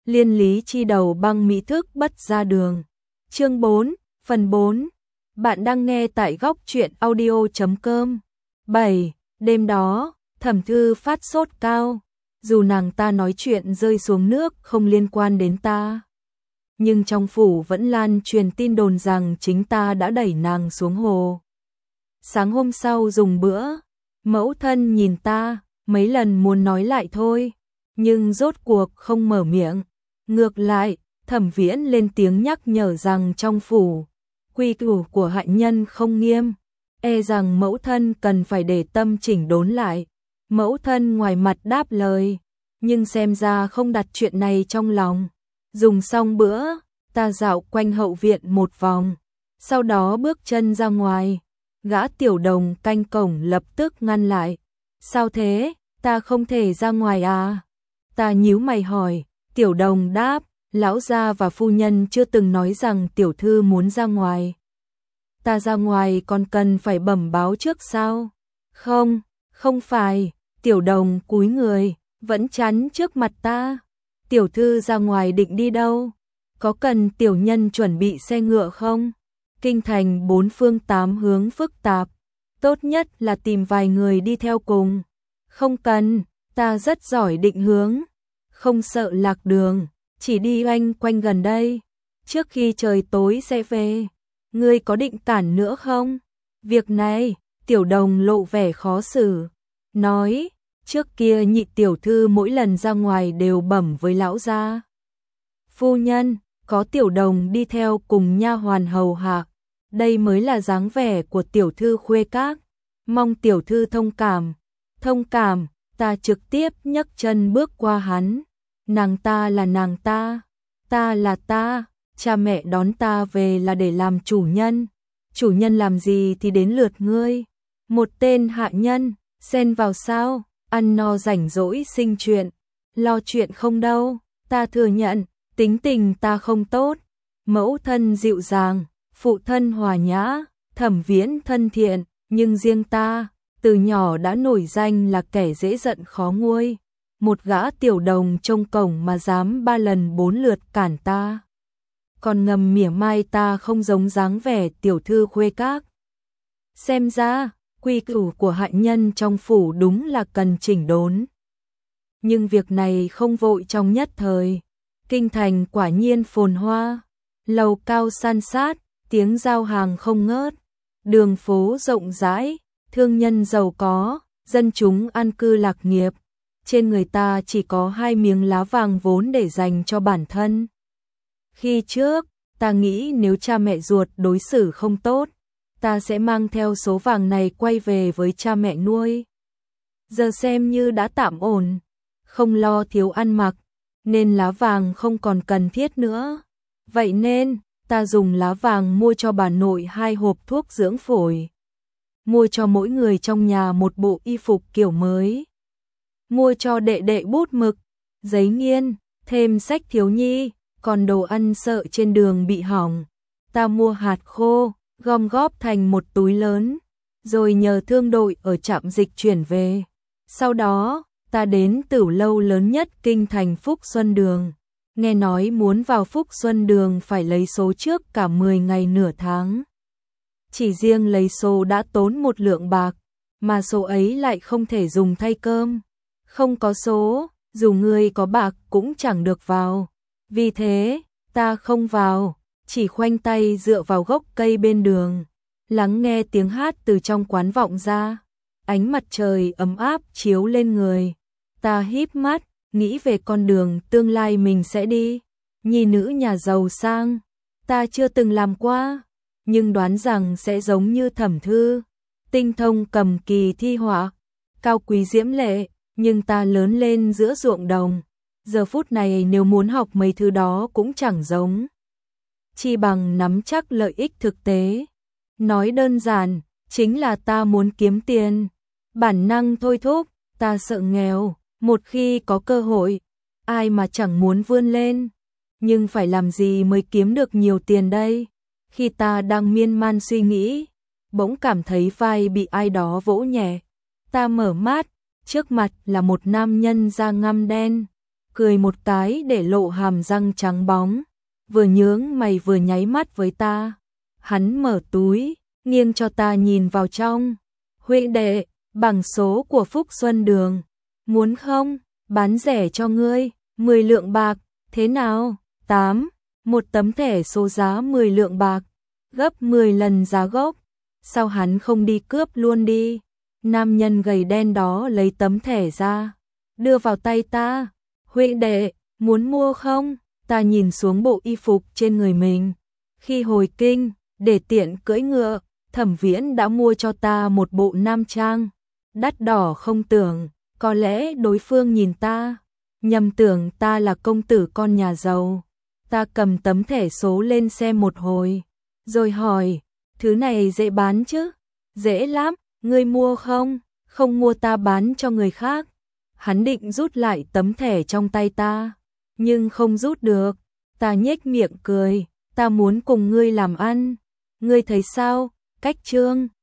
Liên lý chi đầu băng mỹ thức bất ra đường. Chương 4, phần 4. Bạn đang nghe tại góc truyện audio.com. 7. Đêm đó, Thẩm Thư phát sốt cao. Dù nàng ta nói chuyện rơi xuống nước không liên quan đến ta, nhưng trong phủ vẫn lan truyền tin đồn rằng chính ta đã đẩy nàng xuống hồ. Sáng hôm sau dùng bữa, mẫu thân nhìn ta, mấy lần muốn nói lại thôi, nhưng rốt cuộc không mở miệng. Ngược lại, Thẩm Viễn lên tiếng nhắc nhở rằng trong phủ, quy củ của hạ nhân không nghiêm, e rằng mẫu thân cần phải để tâm chỉnh đốn lại. Mẫu thân ngoài mặt đáp lời, nhưng xem ra không đặt chuyện này trong lòng. Dùng xong bữa, ta dạo quanh hậu viện một vòng, sau đó bước chân ra ngoài. Gã tiểu đồng canh cổng lập tức ngăn lại. Sao thế, ta không thể ra ngoài à? Ta nhíu mày hỏi. Tiểu đồng đáp, lão gia và phu nhân chưa từng nói rằng tiểu thư muốn ra ngoài. Ta ra ngoài còn cần phải bẩm báo trước sao? Không, không phải. Tiểu đồng cúi người, vẫn chắn trước mặt ta. Tiểu thư ra ngoài định đi đâu? Có cần tiểu nhân chuẩn bị xe ngựa không? Kinh thành bốn phương tám hướng phức tạp, tốt nhất là tìm vài người đi theo cùng. Không cần, ta rất giỏi định hướng, không sợ lạc đường, chỉ đi oanh quanh gần đây. Trước khi trời tối sẽ về. Ngươi có định cản nữa không? Việc này, tiểu đồng lộ vẻ khó xử, nói, trước kia nhị tiểu thư mỗi lần ra ngoài đều bẩm với lão gia. Phu nhân, có tiểu đồng đi theo cùng nha hoàn hầu hạ, đây mới là dáng vẻ của tiểu thư khuê các, mong tiểu thư thông cảm. Thông cảm, ta trực tiếp nhấc chân bước qua hắn. Nàng ta là nàng ta là ta, cha mẹ đón ta về là để làm chủ nhân làm gì thì đến lượt ngươi. Một tên hạ nhân, xen vào sao, ăn no rảnh rỗi sinh chuyện, lo chuyện không đâu. Ta thừa nhận, tính tình ta không tốt, mẫu thân dịu dàng, phụ thân hòa nhã, Thẩm Viễn thân thiện, nhưng riêng ta, từ nhỏ đã nổi danh là kẻ dễ giận khó nguôi. Một gã tiểu đồng trông cổng mà dám 3 lần 4 lượt cản ta, còn ngầm mỉa mai ta không giống dáng vẻ tiểu thư khuê các. Xem ra, quy củ của hạ nhân trong phủ đúng là cần chỉnh đốn. Nhưng việc này không vội trong nhất thời. Kinh thành quả nhiên phồn hoa, lầu cao san sát, tiếng giao hàng không ngớt, đường phố rộng rãi, thương nhân giàu có, dân chúng an cư lạc nghiệp. Trên người ta chỉ có 2 miếng lá vàng vốn để dành cho bản thân. Khi trước, ta nghĩ nếu cha mẹ ruột đối xử không tốt, ta sẽ mang theo số vàng này quay về với cha mẹ nuôi. Giờ xem như đã tạm ổn, không lo thiếu ăn mặc, nên lá vàng không còn cần thiết nữa. Vậy nên, ta dùng lá vàng mua cho bà nội 2 hộp thuốc dưỡng phổi, mua cho mỗi người trong nhà một bộ y phục kiểu mới, mua cho đệ đệ bút mực, giấy nghiên, thêm sách thiếu nhi, còn đồ ăn sợ trên đường bị hỏng. Ta mua hạt khô, gom góp thành một túi lớn, rồi nhờ thương đội ở trạm dịch chuyển về. Sau đó, ta đến tửu lâu lớn nhất kinh thành Phúc Xuân Đường. Nghe nói muốn vào Phúc Xuân Đường phải lấy số trước cả 10 ngày nửa tháng. Chỉ riêng lấy số đã tốn 1 lượng bạc, mà số ấy lại không thể dùng thay cơm. Không có số, dù người có bạc cũng chẳng được vào. Vì thế, ta không vào, chỉ khoanh tay dựa vào gốc cây bên đường, lắng nghe tiếng hát từ trong quán vọng ra. Ánh mặt trời ấm áp chiếu lên người. Ta híp mắt, nghĩ về con đường tương lai mình sẽ đi. Nhi nữ nhà giàu sang, ta chưa từng làm qua, nhưng đoán rằng sẽ giống như Thẩm Thư, tinh thông cầm kỳ thi họa, cao quý diễm lệ, nhưng ta lớn lên giữa ruộng đồng. Giờ phút này nếu muốn học mấy thứ đó cũng chẳng giống. Chi bằng nắm chắc lợi ích thực tế. Nói đơn giản, chính là ta muốn kiếm tiền. Bản năng thôi thúc, ta sợ nghèo. Một khi có cơ hội, ai mà chẳng muốn vươn lên. Nhưng phải làm gì mới kiếm được nhiều tiền đây? Khi ta đang miên man suy nghĩ, bỗng cảm thấy vai bị ai đó vỗ nhẹ. Ta mở mắt, trước mặt là một nam nhân da ngăm đen, cười một cái để lộ hàm răng trắng bóng, vừa nhướng mày vừa nháy mắt với ta. Hắn mở túi, nghiêng cho ta nhìn vào trong. Huynh đệ, bảng số của Phúc Xuân Đường, muốn không? Bán rẻ cho ngươi, 10 lượng bạc, thế nào? 8, một tấm thẻ số giá 10 lượng bạc, gấp 10 lần giá gốc. Sao hắn không đi cướp luôn đi? Nam nhân gầy đen đó lấy tấm thẻ ra, đưa vào tay ta. Huynh đệ, muốn mua không? Ta nhìn xuống bộ y phục trên người mình. Khi hồi kinh, để tiện cưỡi ngựa, Thẩm Viễn đã mua cho ta một bộ nam trang. Đắt đỏ không tưởng, có lẽ đối phương nhìn ta, nhầm tưởng ta là công tử con nhà giàu. Ta cầm tấm thẻ số lên xem một hồi, rồi hỏi, thứ này dễ bán chứ? Dễ lắm, ngươi mua không? Không mua ta bán cho người khác. Hắn định rút lại tấm thẻ trong tay ta, nhưng không rút được. Ta nhếch miệng cười, ta muốn cùng ngươi làm ăn. Ngươi thấy sao? Cách Trương